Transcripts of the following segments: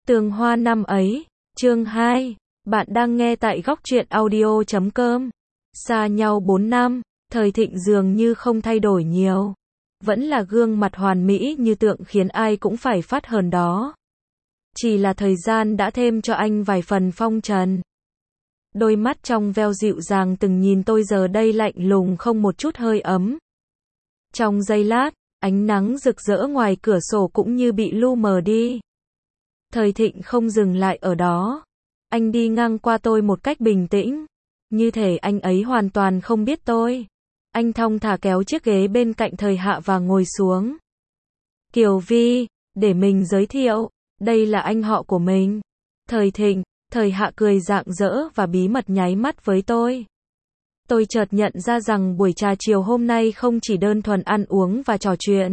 Tường Hoa năm ấy, chương 2, bạn đang nghe tại góc truyện audio.com. Xa nhau 4 năm, thời Thịnh dường như không thay đổi nhiều. Vẫn là gương mặt hoàn mỹ như tượng khiến ai cũng phải phát hờn đó. Chỉ là thời gian đã thêm cho anh vài phần phong trần. Đôi mắt trong veo dịu dàng từng nhìn tôi giờ đây lạnh lùng không một chút hơi ấm. Trong giây lát, ánh nắng rực rỡ ngoài cửa sổ cũng như bị lu mờ đi. Thời Thịnh không dừng lại ở đó. Anh đi ngang qua tôi một cách bình tĩnh. Như thể anh ấy hoàn toàn không biết tôi. Anh thong thả kéo chiếc ghế bên cạnh Thời Hạ và ngồi xuống. Kiều Vi, để mình giới thiệu, đây là anh họ của mình. Thời Thịnh, Thời Hạ cười rạng rỡ và bí mật nháy mắt với tôi. Tôi chợt nhận ra rằng buổi trà chiều hôm nay không chỉ đơn thuần ăn uống và trò chuyện.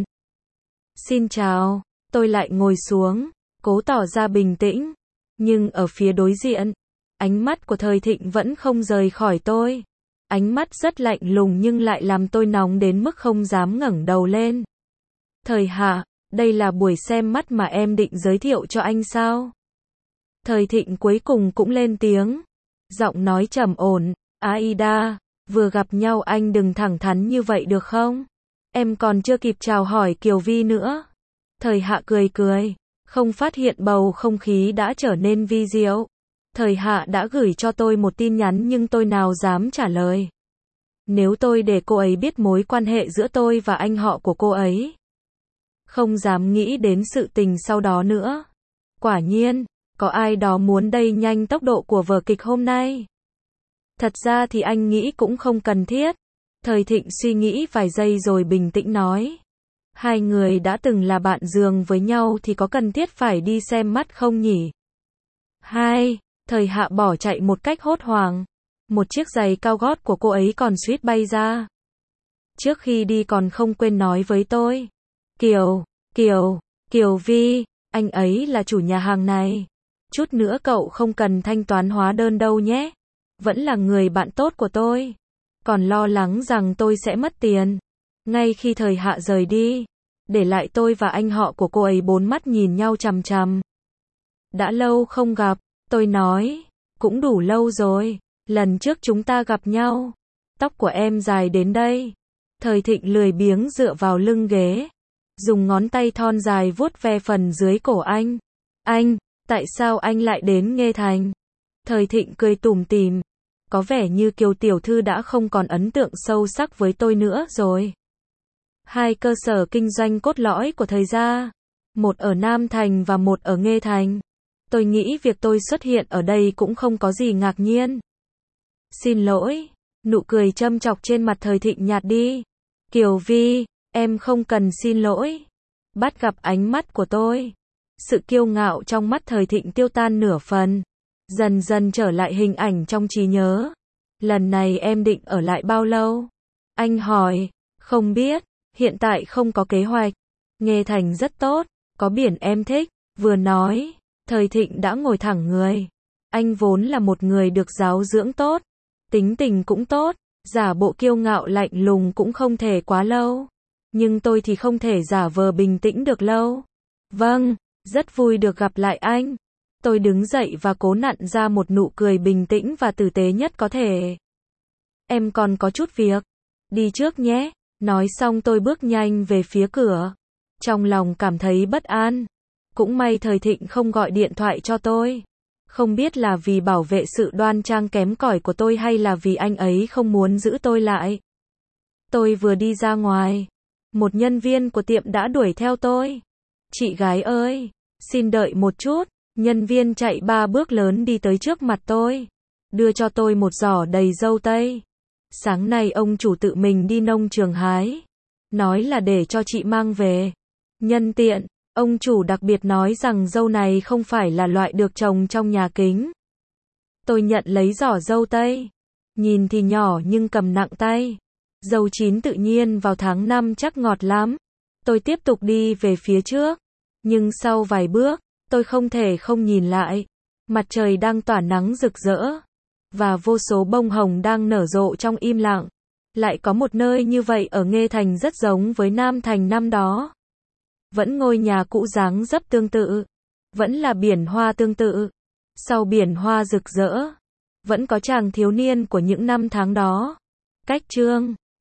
Xin chào, tôi lại ngồi xuống, cố tỏ ra bình tĩnh. Nhưng ở phía đối diện, ánh mắt của Thời Thịnh vẫn không rời khỏi tôi. Ánh mắt rất lạnh lùng nhưng lại làm tôi nóng đến mức không dám ngẩng đầu lên. Thời Hạ, đây là buổi xem mắt mà em định giới thiệu cho anh sao? Thời Thịnh cuối cùng cũng lên tiếng. Giọng nói trầm ổn, Aida, vừa gặp nhau anh đừng thẳng thắn như vậy được không? Em còn chưa kịp chào hỏi Kiều Vi nữa. Thời Hạ cười cười, không phát hiện bầu không khí đã trở nên vi diệu. Thời Hạ đã gửi cho tôi một tin nhắn nhưng tôi nào dám trả lời. Nếu tôi để cô ấy biết mối quan hệ giữa tôi và anh họ của cô ấy. Không dám nghĩ đến sự tình sau đó nữa. Quả nhiên, có ai đó muốn đẩy nhanh tốc độ của vở kịch hôm nay. Thật ra thì anh nghĩ cũng không cần thiết. Thời Thịnh suy nghĩ vài giây rồi bình tĩnh nói. Hai người đã từng là bạn giường với nhau thì có cần thiết phải đi xem mắt không nhỉ? Hai, Thời Hạ bỏ chạy một cách hốt hoảng. Một chiếc giày cao gót của cô ấy còn suýt bay ra. Trước khi đi còn không quên nói với tôi. Kiều Vi, anh ấy là chủ nhà hàng này. Chút nữa cậu không cần thanh toán hóa đơn đâu nhé. Vẫn là người bạn tốt của tôi. Còn lo lắng rằng tôi sẽ mất tiền. Ngay khi Thời Hạ rời đi, để lại tôi và anh họ của cô ấy bốn mắt nhìn nhau chằm chằm. Đã lâu không gặp, tôi nói. Cũng đủ lâu rồi. Lần trước chúng ta gặp nhau, tóc của em dài đến đây. Thời Thịnh lười biếng dựa vào lưng ghế, dùng ngón tay thon dài vuốt ve phần dưới cổ anh. Anh, tại sao anh lại đến Nghê Thành? Thời Thịnh cười tủm tỉm. Có vẻ như Kiều tiểu thư đã không còn ấn tượng sâu sắc với tôi nữa rồi. Hai cơ sở kinh doanh cốt lõi của Thời gia, một ở Nam Thành và một ở Nghê Thành. Tôi nghĩ việc tôi xuất hiện ở đây cũng không có gì ngạc nhiên. Xin lỗi, nụ cười châm chọc trên mặt Thời Thịnh nhạt đi. Kiều Vi, em không cần xin lỗi. Bắt gặp ánh mắt của tôi, sự kiêu ngạo trong mắt Thời Thịnh tiêu tan nửa phần, dần dần trở lại hình ảnh trong trí nhớ. Lần này em định ở lại bao lâu? Anh hỏi. Không biết, hiện tại không có kế hoạch. Nghê Thành rất tốt, có biển em thích. Vừa nói, Thời Thịnh đã ngồi thẳng người. Anh vốn là một người được giáo dưỡng tốt, tính tình cũng tốt, giả bộ kiêu ngạo lạnh lùng cũng không thể quá lâu. Nhưng tôi thì không thể giả vờ bình tĩnh được lâu. Vâng, rất vui được gặp lại anh. Tôi đứng dậy và cố nặn ra một nụ cười bình tĩnh và tử tế nhất có thể. Em còn có chút việc. Đi trước nhé. Nói xong tôi bước nhanh về phía cửa. Trong lòng cảm thấy bất an. Cũng may Thời Thịnh không gọi điện thoại cho tôi. Không biết là vì bảo vệ sự đoan trang kém cỏi của tôi hay là vì anh ấy không muốn giữ tôi lại. Tôi vừa đi ra ngoài, một nhân viên của tiệm đã đuổi theo tôi. Chị gái ơi, xin đợi một chút. Nhân viên chạy 3 bước lớn đi tới trước mặt tôi, đưa cho tôi một giỏ đầy dâu tây. Sáng nay ông chủ tự mình đi nông trường hái, nói là để cho chị mang về. Nhân tiện, ông chủ đặc biệt nói rằng dâu này không phải là loại được trồng trong nhà kính. Tôi nhận lấy giỏ dâu tây. Nhìn thì nhỏ nhưng cầm nặng tay. Dâu chín tự nhiên vào tháng 5 chắc ngọt lắm. Tôi tiếp tục đi về phía trước. Nhưng sau vài bước, tôi không thể không nhìn lại. Mặt trời đang tỏa nắng rực rỡ. Và vô số bông hồng đang nở rộ trong im lặng. Lại có một nơi như vậy ở Nghê Thành rất giống với Nam Thành năm đó. Vẫn ngôi nhà cũ dáng dấp tương tự. Vẫn là biển hoa tương tự. Sau biển hoa rực rỡ, vẫn có chàng thiếu niên của những năm tháng đó. Cách chương